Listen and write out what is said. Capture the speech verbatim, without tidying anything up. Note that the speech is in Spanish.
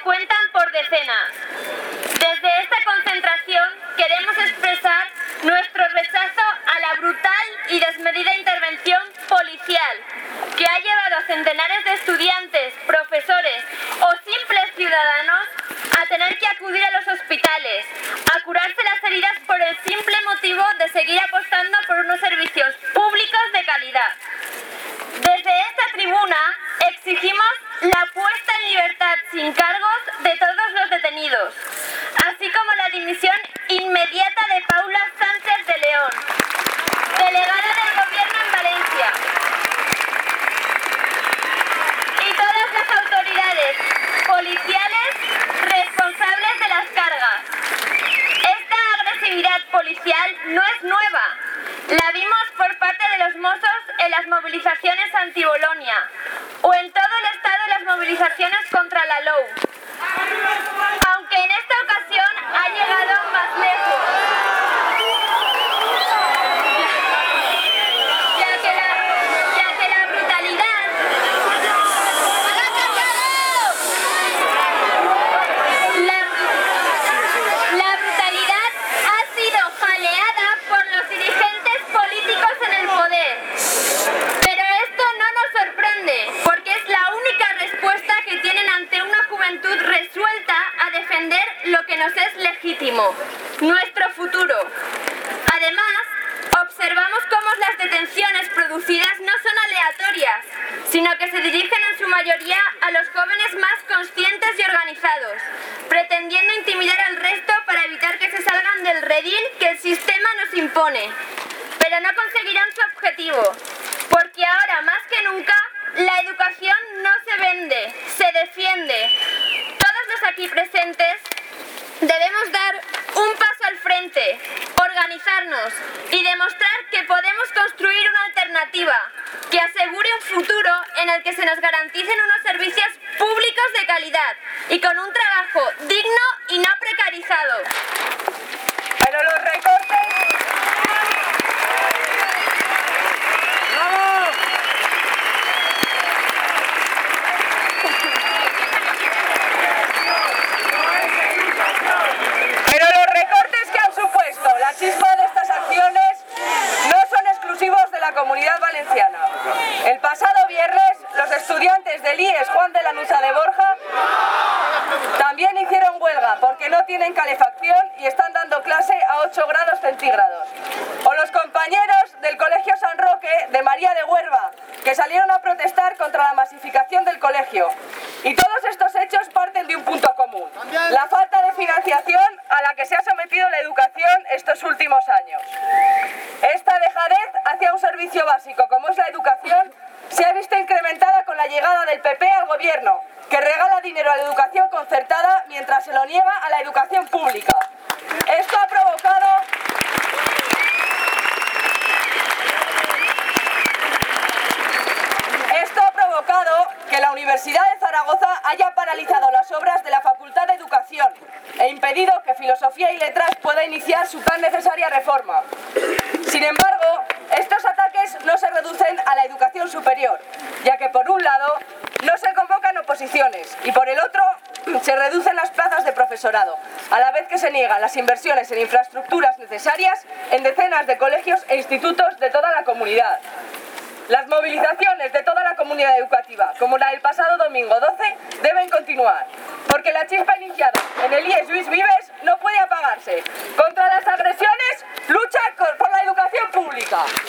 cuentan por decenas. Desde esta concentración queremos expresar nuestro rechazo a la brutal y desmedida intervención policial que ha llevado a centenares de estudiantes, profesores o simples ciudadanos a tener que acudir a los hospitales, a curarse las heridas por el simple motivo de seguir apostando por unos servicios públicos de calidad. Desde esta tribuna exigimos la puesta en libertad sin cargos de todos los detenidos, así como la dimisión inmediata de Paula Sánchez de León, delegada del Gobierno en Valencia, y todas las autoridades policiales responsables de las cargas. Esta agresividad policial no es nueva. La vimos por parte de los Mossos en las movilizaciones anti-Bolonia o en todo el estado en las movilizaciones contra la L O U. Aunque en esta ocasión ha llegado más lejos. Ya que la, ya que la brutalidad... La, la brutalidad ha sido jaleada por los dirigentes políticos en el poder. Pero esto no nos sorprende, porque es la única respuesta que tienen ante una juventud resuelta a defender lo que nos es legítimo, nuestro futuro. Además, observamos cómo las detenciones producidas no son aleatorias, sino que se dirigen en su mayoría a los jóvenes más conscientes y organizados, pretendiendo intimidar al resto para evitar que se salgan del redil que el sistema nos impone. Pero no conseguirán su objetivo, porque ahora más que nunca la educación no se vende, se defiende. Todos los aquí presentes debemos dar un paso al frente, organizarnos y demostrar que podemos construir una alternativa que asegure un futuro en el que se nos garanticen unos servicios públicos de calidad y con un trabajo digno y no precarizado. Pero los recortes... ¡Vamos! Pero los recortes que han supuesto la chispa de estas acciones no son exclusivos de la Comunidad Valenciana. El pasado viernes, los estudiantes del I E S Juan de Lanuza de Borja también hicieron huelga porque no tienen calefacción y están dando clase a ocho grados centígrados. O los compañeros del Colegio San Roque de María de Huerva, que salieron a protestar contra la masificación del colegio. Y todos estos hechos parten de un punto común: la falta de financiación a la que se ha sometido la educación estos últimos años. Esta dejadez hacia un servicio básico como es la educación se ha visto incrementada con la llegada del P P al gobierno, que regala dinero a la educación concertada mientras se lo niega a la educación pública. Esto ha provocado... Esto ha provocado que la Universidad de Zaragoza haya paralizado las obras de la Facultad de Educación e impedido que Filosofía y Letras pueda iniciar su tan necesaria reforma. Sin embargo, estos ataques no se reducen a la educación superior, ya que por un lado no se convocan oposiciones y por el otro se reducen las plazas de profesorado, a la vez que se niegan las inversiones en infraestructuras necesarias en decenas de colegios e institutos de toda la comunidad. Las movilizaciones de toda la comunidad educativa, como la del pasado domingo doce, deben continuar, porque la chispa iniciada en el I E S Lluís Vives no puede apagarse. Contra las agresiones, lucha por la educación pública.